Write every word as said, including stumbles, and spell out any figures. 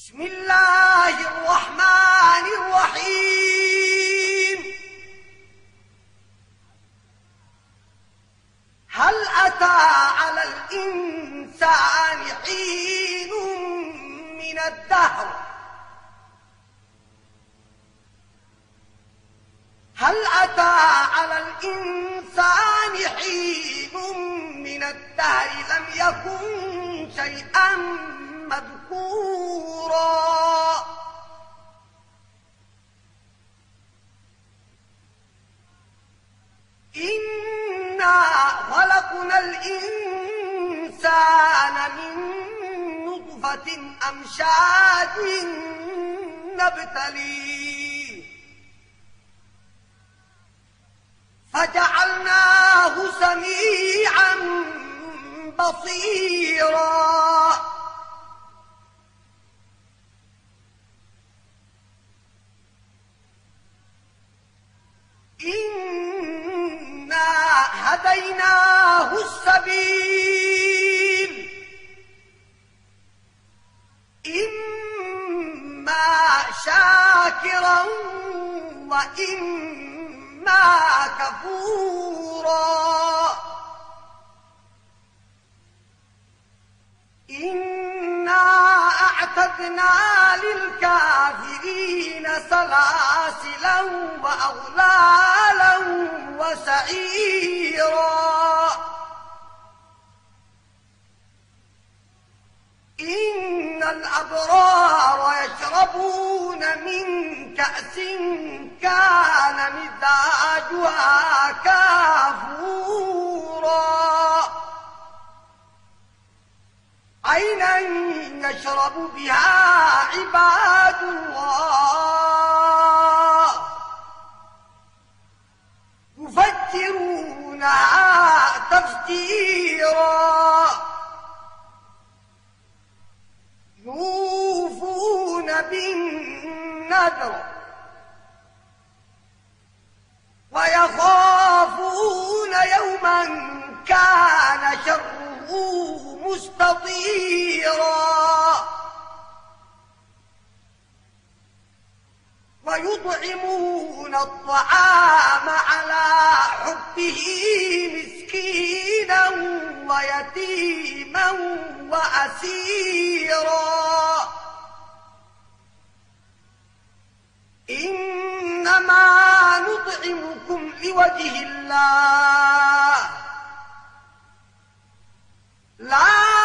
بسم الله الرحمن الرحيم. هل أتى على الإنسان حين من الدهر هل أتى على الإنسان حين من الدهر لم يكن شيئا مذكورا إنا خلقنا الإنسان من نطفة أمشاج نبتليه فجعلناه سميعا بصيرا إنا هديناه السبيل إما شاكرا وإما كفورا إنا أعتدنا للكافرين سلاسلا وأغلالا وسعيرا إن الأبرار يشربون من كأس كان مزاجها كافورا عينا يشرب بها عباد الله يفجرونها تفجيرا يوفون بالنذر ويخافون يوما كان شره مستطيرا ويطعمون الطعام على حبه مسكينا ويتيما وأسيرا إنما نطعمكم لوجه الله لا